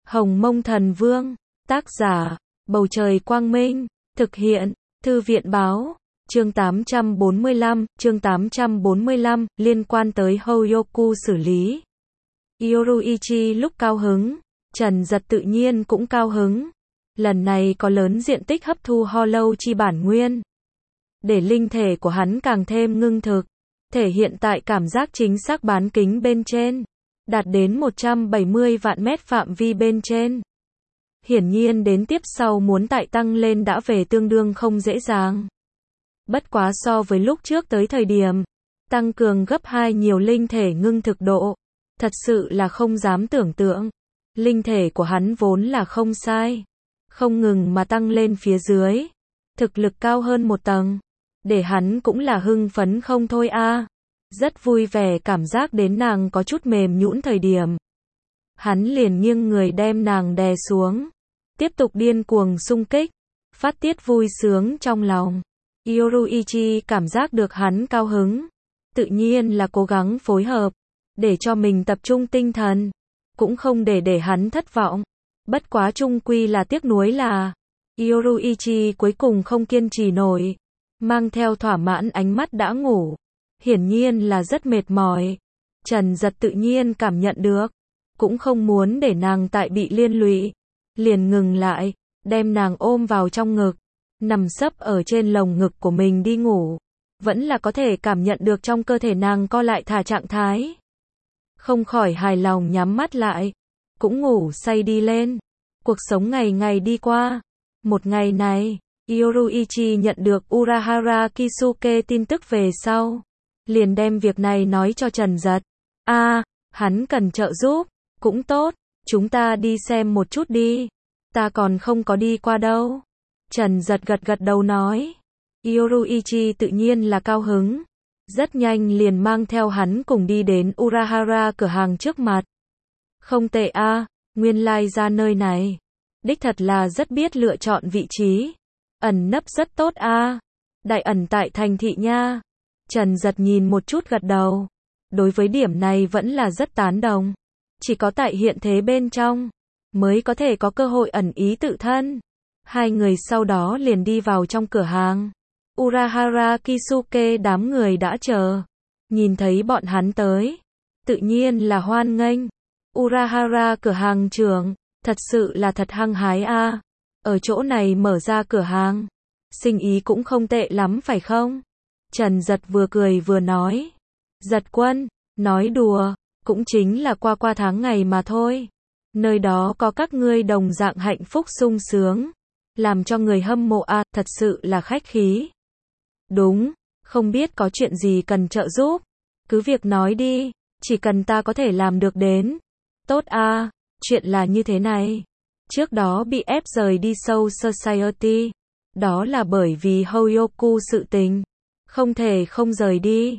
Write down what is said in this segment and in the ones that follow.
Hồng Mông Thần Vương, tác giả, Bầu Trời Quang Minh, thực hiện, Thư viện Báo, chương 845, liên quan tới Hoyoku xử lý. Yoruichi lúc cao hứng, Trần Giật tự nhiên cũng cao hứng. Lần này có lớn diện tích hấp thu Hollow chi bản nguyên, để linh thể của hắn càng thêm ngưng thực, thể hiện tại cảm giác chính xác bán kính bên trên, đạt đến 170 vạn mét phạm vi bên trên. Hiển nhiên đến tiếp sau muốn tại tăng lên đã về tương đương không dễ dàng. Bất quá so với lúc trước tới thời điểm, tăng cường gấp 2 nhiều linh thể ngưng thực độ, thật sự là không dám tưởng tượng. Linh thể của hắn vốn là không sai, không ngừng mà tăng lên phía dưới, thực lực cao hơn một tầng, để hắn cũng là hưng phấn không thôi a. Rất vui vẻ cảm giác đến nàng có chút mềm nhũn thời điểm, hắn liền nghiêng người đem nàng đè xuống, tiếp tục điên cuồng xung kích, phát tiết vui sướng trong lòng. Yoruichi cảm giác được hắn cao hứng, tự nhiên là cố gắng phối hợp, để cho mình tập trung tinh thần, cũng không để hắn thất vọng. Bất quá chung quy là tiếc nuối là, Yoruichi cuối cùng không kiên trì nổi, mang theo thỏa mãn ánh mắt đã ngủ, hiển nhiên là rất mệt mỏi. Trần Giật tự nhiên cảm nhận được, cũng không muốn để nàng tại bị liên lụy, liền ngừng lại, đem nàng ôm vào trong ngực, nằm sấp ở trên lồng ngực của mình đi ngủ, vẫn là có thể cảm nhận được trong cơ thể nàng co lại thả trạng thái. Không khỏi hài lòng nhắm mắt lại, cũng ngủ say đi lên. Cuộc sống ngày ngày đi qua. Một ngày này, Yoruichi nhận được Urahara Kisuke tin tức về sau, liền đem việc này nói cho Trần Giật. Hắn cần trợ giúp, cũng tốt, chúng ta đi xem một chút đi. Ta còn không có đi qua đâu. Trần Giật gật đầu nói. Yoruichi tự nhiên là cao hứng, rất nhanh liền mang theo hắn cùng đi đến Urahara cửa hàng trước mặt. Không tệ nguyên lai ra nơi này. Đích thật là rất biết lựa chọn vị trí. Ẩn nấp rất tốt đại ẩn tại thành thị nha. Trần Giật nhìn một chút gật đầu. Đối với điểm này vẫn là rất tán đồng. Chỉ có tại hiện thế bên trong, mới có thể có cơ hội ẩn ý tự thân. Hai người sau đó liền đi vào trong cửa hàng. Urahara Kisuke đám người đã chờ. Nhìn thấy bọn hắn tới, tự nhiên là hoan nghênh. Urahara cửa hàng trưởng, thật sự là thật hăng hái ở chỗ này mở ra cửa hàng, sinh ý cũng không tệ lắm phải không? Trần Giật vừa cười vừa nói. Giật quân, nói đùa, cũng chính là qua tháng ngày mà thôi. Nơi đó có các ngươi đồng dạng hạnh phúc sung sướng, làm cho người hâm mộ thật sự là khách khí. Đúng, không biết có chuyện gì cần trợ giúp, cứ việc nói đi, chỉ cần ta có thể làm được đến. Tốt chuyện là như thế này. Trước đó bị ép rời đi Soul Society, đó là bởi vì Hoyoku sự tình, không thể không rời đi.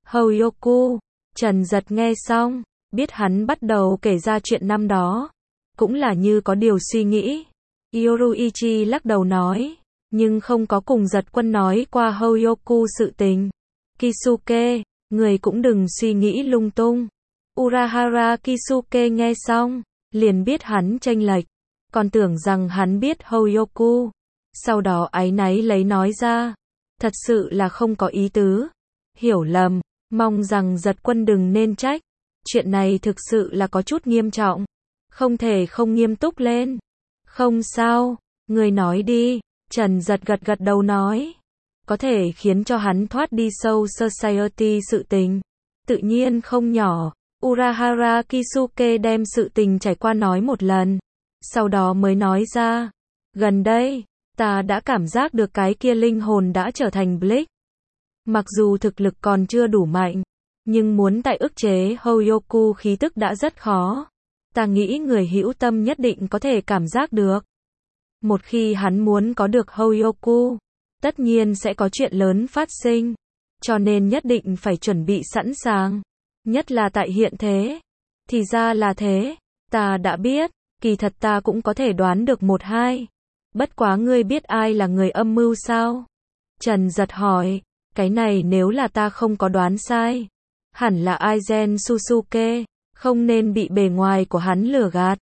Hoyoku, Trần Giật nghe xong, biết hắn bắt đầu kể ra chuyện năm đó, cũng là như có điều suy nghĩ. Yoruichi lắc đầu nói, nhưng không có cùng Giật quân nói qua Hoyoku sự tình. Kisuke, người cũng đừng suy nghĩ lung tung. Urahara Kisuke nghe xong, liền biết hắn chênh lệch, còn tưởng rằng hắn biết Hoyoku. Sau đó áy náy lấy nói ra, thật sự là không có ý tứ, hiểu lầm, mong rằng Giật quân đừng nên trách. Chuyện này thực sự là có chút nghiêm trọng, không thể không nghiêm túc lên. Không sao, người nói đi. Trần Giật gật đầu nói, có thể khiến cho hắn thoát đi Soul Society sự tình, tự nhiên không nhỏ. Urahara Kisuke đem sự tình trải qua nói một lần, sau đó mới nói ra, gần đây, ta đã cảm giác được cái kia linh hồn đã trở thành Bleach. Mặc dù thực lực còn chưa đủ mạnh, nhưng muốn tại ức chế Hoyoku khí tức đã rất khó. Ta nghĩ người hữu tâm nhất định có thể cảm giác được. Một khi hắn muốn có được Hoyoku, tất nhiên sẽ có chuyện lớn phát sinh, cho nên nhất định phải chuẩn bị sẵn sàng, nhất là tại hiện thế. Thì ra là thế, ta đã biết, kỳ thật ta cũng có thể đoán được một hai. Bất quá ngươi biết ai là người âm mưu sao? Trần Giật hỏi, cái này nếu là ta không có đoán sai, hẳn là Aizen Susuke, không nên bị bề ngoài của hắn lừa gạt.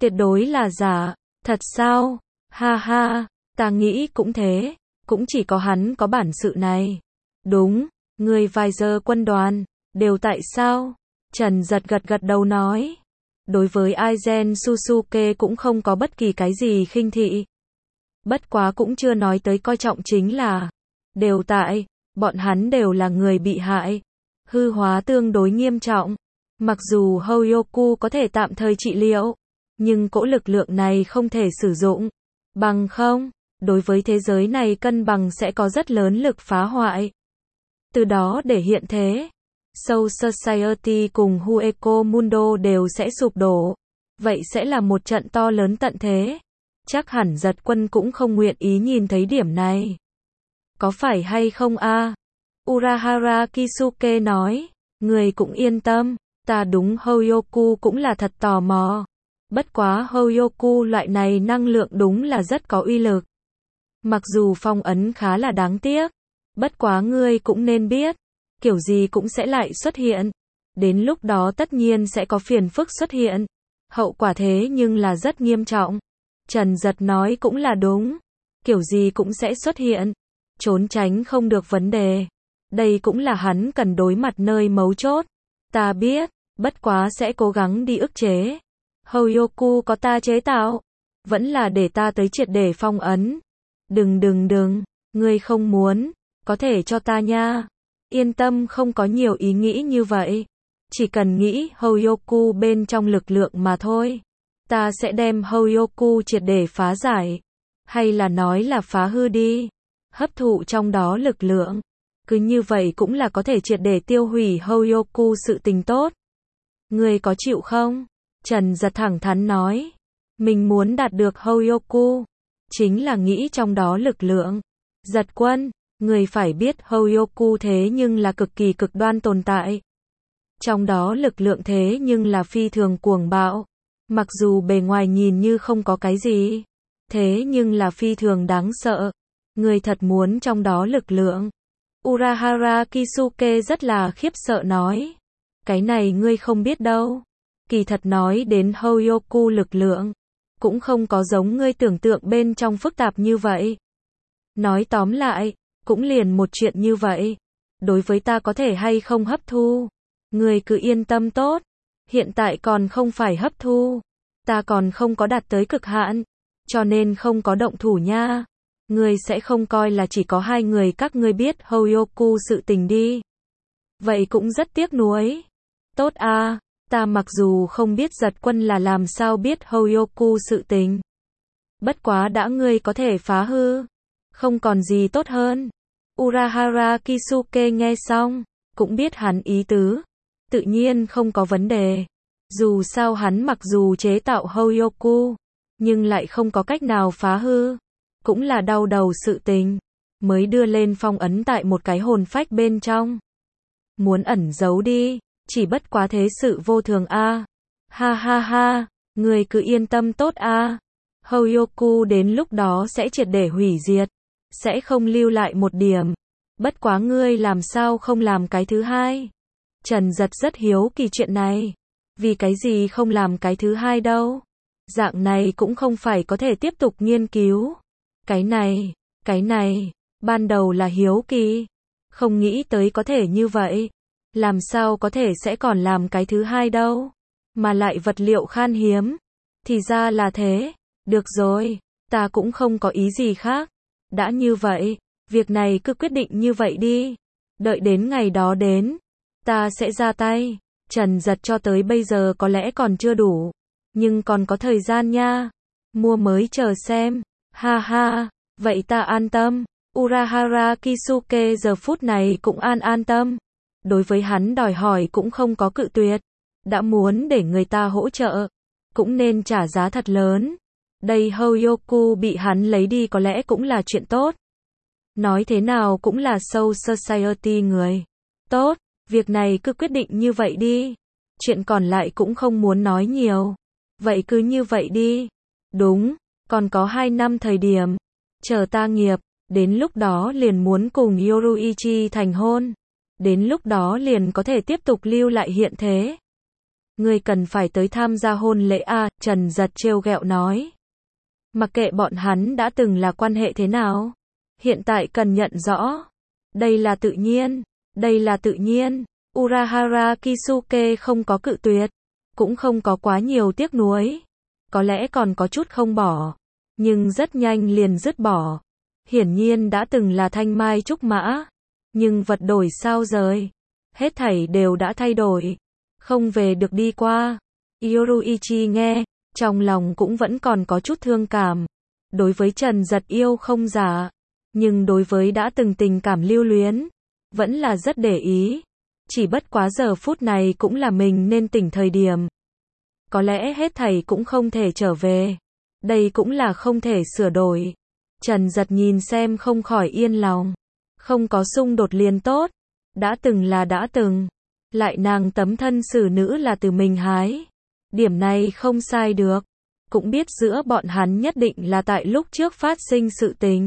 Tuyệt đối là giả. Thật sao? Ha ha, ta nghĩ cũng thế. Cũng chỉ có hắn có bản sự này. Đúng, người vài giờ quân đoàn, đều tại sao? Trần Giật gật đầu nói. Đối với Aizen Susuke cũng không có bất kỳ cái gì khinh thị. Bất quá cũng chưa nói tới coi trọng chính là. Đều tại, bọn hắn đều là người bị hại. Hư hóa tương đối nghiêm trọng. Mặc dù Hoyoku có thể tạm thời trị liệu, nhưng cỗ lực lượng này không thể sử dụng. Bằng không, đối với thế giới này cân bằng sẽ có rất lớn lực phá hoại. Từ đó để hiện thế, Soul Society cùng Hueco Mundo đều sẽ sụp đổ. Vậy sẽ là một trận to lớn tận thế. Chắc hẳn Giật Quân cũng không nguyện ý nhìn thấy điểm này. Có phải hay không a? Urahara Kisuke nói. Người cũng yên tâm, ta đúng Hoyoku cũng là thật tò mò. Bất quá Hoyoku loại này năng lượng đúng là rất có uy lực. Mặc dù phong ấn khá là đáng tiếc. Bất quá ngươi cũng nên biết, kiểu gì cũng sẽ lại xuất hiện. Đến lúc đó tất nhiên sẽ có phiền phức xuất hiện. Hậu quả thế nhưng là rất nghiêm trọng. Trần Giật nói cũng là đúng. Kiểu gì cũng sẽ xuất hiện. Trốn tránh không được vấn đề. Đây cũng là hắn cần đối mặt nơi mấu chốt. Ta biết, bất quá sẽ cố gắng đi ức chế. Hoyoku có ta chế tạo. Vẫn là để ta tới triệt để phong ấn. Đừng, ngươi không muốn. Có thể cho ta nha. Yên tâm, không có nhiều ý nghĩ như vậy. Chỉ cần nghĩ Hoyoku bên trong lực lượng mà thôi. Ta sẽ đem Hoyoku triệt để phá giải. Hay là nói là phá hư đi. Hấp thụ trong đó lực lượng. Cứ như vậy cũng là có thể triệt để tiêu hủy Hoyoku sự tình tốt. Ngươi có chịu không? Trần Giật thẳng thắn nói. Mình muốn đạt được Hoyoku. Chính là nghĩ trong đó lực lượng. Giật Quân, người phải biết Hoyoku thế nhưng là cực kỳ cực đoan tồn tại. Trong đó lực lượng thế nhưng là phi thường cuồng bạo. Mặc dù bề ngoài nhìn như không có cái gì. Thế nhưng là phi thường đáng sợ. Người thật muốn trong đó lực lượng. Urahara Kisuke rất là khiếp sợ nói. Cái này ngươi không biết đâu. Kỳ thật nói đến Hoyoku lực lượng. Cũng không có giống ngươi tưởng tượng bên trong phức tạp như vậy. Nói tóm lại, cũng liền một chuyện như vậy. Đối với ta có thể hay không hấp thu. Ngươi cứ yên tâm tốt. Hiện tại còn không phải hấp thu. Ta còn không có đạt tới cực hạn. Cho nên không có động thủ nha. Ngươi sẽ không coi là chỉ có hai người các ngươi biết Hoyoku sự tình đi. Vậy cũng rất tiếc nuối. Tốt a, ta mặc dù không biết Giật Quân là làm sao biết Hoyoku sự tình. Bất quá đã ngươi có thể phá hư. Không còn gì tốt hơn. Urahara Kisuke nghe xong, cũng biết hắn ý tứ. Tự nhiên không có vấn đề. Dù sao hắn mặc dù chế tạo Hoyoku, nhưng lại không có cách nào phá hư. Cũng là đau đầu sự tình. Mới đưa lên phong ấn tại một cái hồn phách bên trong. Muốn ẩn giấu đi, chỉ bất quá thế sự vô thường a. Ha ha ha, người cứ yên tâm tốt a. Hoyoku đến lúc đó sẽ triệt để hủy diệt. Sẽ không lưu lại một điểm. Bất quá ngươi làm sao không làm cái thứ hai? Trần Giật rất hiếu kỳ chuyện này. Vì cái gì không làm cái thứ hai đâu? Dạng này cũng không phải có thể tiếp tục nghiên cứu. Cái này, ban đầu là hiếu kỳ. Không nghĩ tới có thể như vậy. Làm sao có thể sẽ còn làm cái thứ hai đâu? Mà lại vật liệu khan hiếm. Thì ra là thế. Được rồi, ta cũng không có ý gì khác. Đã như vậy, việc này cứ quyết định như vậy đi. Đợi đến ngày đó đến, ta sẽ ra tay. Trần Giật cho tới bây giờ có lẽ còn chưa đủ. Nhưng còn có thời gian nha. Mua mới chờ xem. Ha ha, vậy ta an tâm. Urahara Kisuke giờ phút này cũng an tâm. Đối với hắn đòi hỏi cũng không có cự tuyệt. Đã muốn để người ta hỗ trợ, cũng nên trả giá thật lớn. Đây Hoyoku bị hắn lấy đi có lẽ cũng là chuyện tốt. Nói thế nào cũng là Soul Society người. Tốt, việc này cứ quyết định như vậy đi. Chuyện còn lại cũng không muốn nói nhiều. Vậy cứ như vậy đi. Đúng, còn có 2 năm thời điểm. Chờ ta nghiệp, đến lúc đó liền muốn cùng Yoruichi thành hôn. Đến lúc đó liền có thể tiếp tục lưu lại hiện thế. Ngươi cần phải tới tham gia hôn lễ à, Trần Giật trêu ghẹo nói. Mặc kệ bọn hắn đã từng là quan hệ thế nào, hiện tại cần nhận rõ. Đây là tự nhiên, đây là tự nhiên. Urahara Kisuke không có cự tuyệt, cũng không có quá nhiều tiếc nuối. Có lẽ còn có chút không bỏ, nhưng rất nhanh liền dứt bỏ. Hiển nhiên đã từng là thanh mai trúc mã, nhưng vật đổi sao rời. Hết thảy đều đã thay đổi, không về được đi qua. Yoruichi nghe, trong lòng cũng vẫn còn có chút thương cảm. Đối với Trần Giật yêu không giả, nhưng đối với đã từng tình cảm lưu luyến, vẫn là rất để ý. Chỉ bất quá giờ phút này cũng là mình nên tỉnh thời điểm. Có lẽ hết thảy cũng không thể trở về. Đây cũng là không thể sửa đổi. Trần Giật nhìn xem không khỏi yên lòng. Không có xung đột liền tốt. Đã từng là đã từng. Lại nàng tấm thân xử nữ là từ mình hái. Điểm này không sai được. Cũng biết giữa bọn hắn nhất định là tại lúc trước phát sinh sự tình,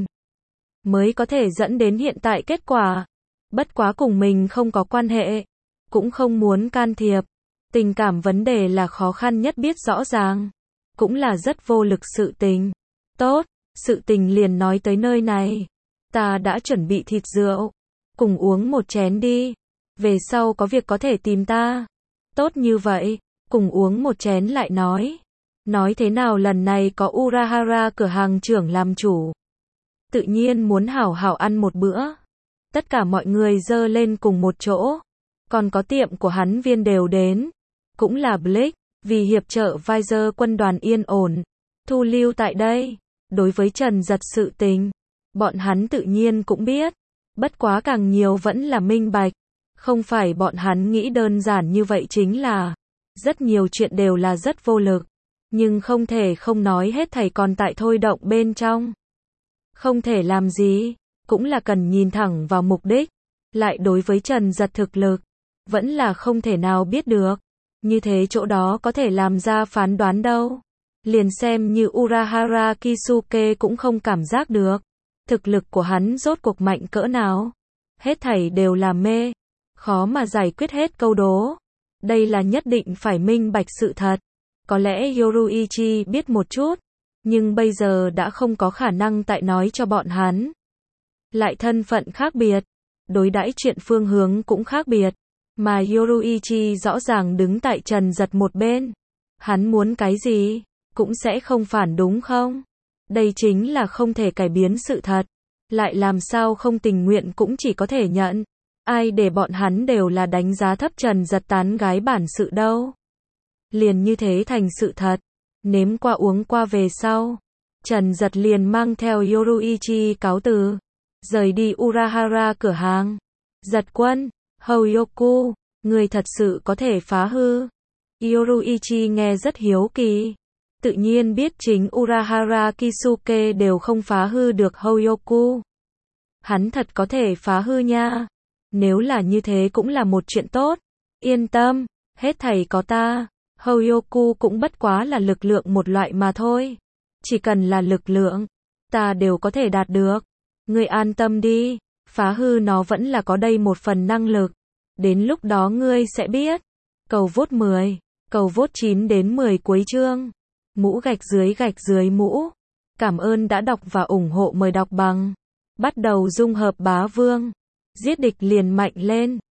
mới có thể dẫn đến hiện tại kết quả. Bất quá cùng mình không có quan hệ, cũng không muốn can thiệp. Tình cảm vấn đề là khó khăn nhất biết rõ ràng, cũng là rất vô lực sự tình. Tốt, sự tình liền nói tới nơi này. Ta đã chuẩn bị thịt rượu, cùng uống một chén đi. Về sau có việc có thể tìm ta. Tốt như vậy, cùng uống một chén lại nói. Nói thế nào lần này có Urahara cửa hàng trưởng làm chủ, tự nhiên muốn hảo hảo ăn một bữa. Tất cả mọi người dơ lên cùng một chỗ. Còn có tiệm của hắn viên đều đến. Cũng là Blake, vì hiệp trợ Visor quân đoàn yên ổn, thu lưu tại đây. Đối với Trần Giật sự tình, bọn hắn tự nhiên cũng biết. Bất quá càng nhiều vẫn là minh bạch. Không phải bọn hắn nghĩ đơn giản như vậy chính là. Rất nhiều chuyện đều là rất vô lực. Nhưng không thể không nói hết thảy còn tại thôi động bên trong. Không thể làm gì, cũng là cần nhìn thẳng vào mục đích. Lại đối với Trần Giật thực lực, vẫn là không thể nào biết được. Như thế chỗ đó có thể làm ra phán đoán đâu. Liền xem như Urahara Kisuke cũng không cảm giác được. Thực lực của hắn rốt cuộc mạnh cỡ nào. Hết thảy đều là mê. Khó mà giải quyết hết câu đố. Đây là nhất định phải minh bạch sự thật. Có lẽ Yoruichi biết một chút, nhưng bây giờ đã không có khả năng tại nói cho bọn hắn. Lại thân phận khác biệt, đối đãi chuyện phương hướng cũng khác biệt, mà Yoruichi rõ ràng đứng tại Trần Giật một bên. Hắn muốn cái gì, cũng sẽ không phản đúng không? Đây chính là không thể cải biến sự thật. Lại làm sao không tình nguyện cũng chỉ có thể nhận. Ai để bọn hắn đều là đánh giá thấp Trần Giật tán gái bản sự đâu. Liền như thế thành sự thật. Nếm qua uống qua về sau, Trần Giật liền mang theo Yoruichi cáo từ, rời đi Urahara cửa hàng. Giật quân, Hoyoku, người thật sự có thể phá hư. Yoruichi nghe rất hiếu kỳ. Tự nhiên biết chính Urahara Kisuke đều không phá hư được Hoyoku. Hắn thật có thể phá hư nha. Nếu là như thế cũng là một chuyện tốt. Yên tâm, hết thảy có ta. Hoyoku cũng bất quá là lực lượng một loại mà thôi. Chỉ cần là lực lượng, ta đều có thể đạt được. Ngươi an tâm đi, phá hư nó vẫn là có đây một phần năng lực. Đến lúc đó ngươi sẽ biết. Cầu vote 10, cầu vote 9 đến 10 cuối chương. Mũ gạch dưới mũ. Cảm ơn đã đọc và ủng hộ, mời đọc bằng. Bắt đầu dung hợp bá vương. Giết địch liền mạnh lên.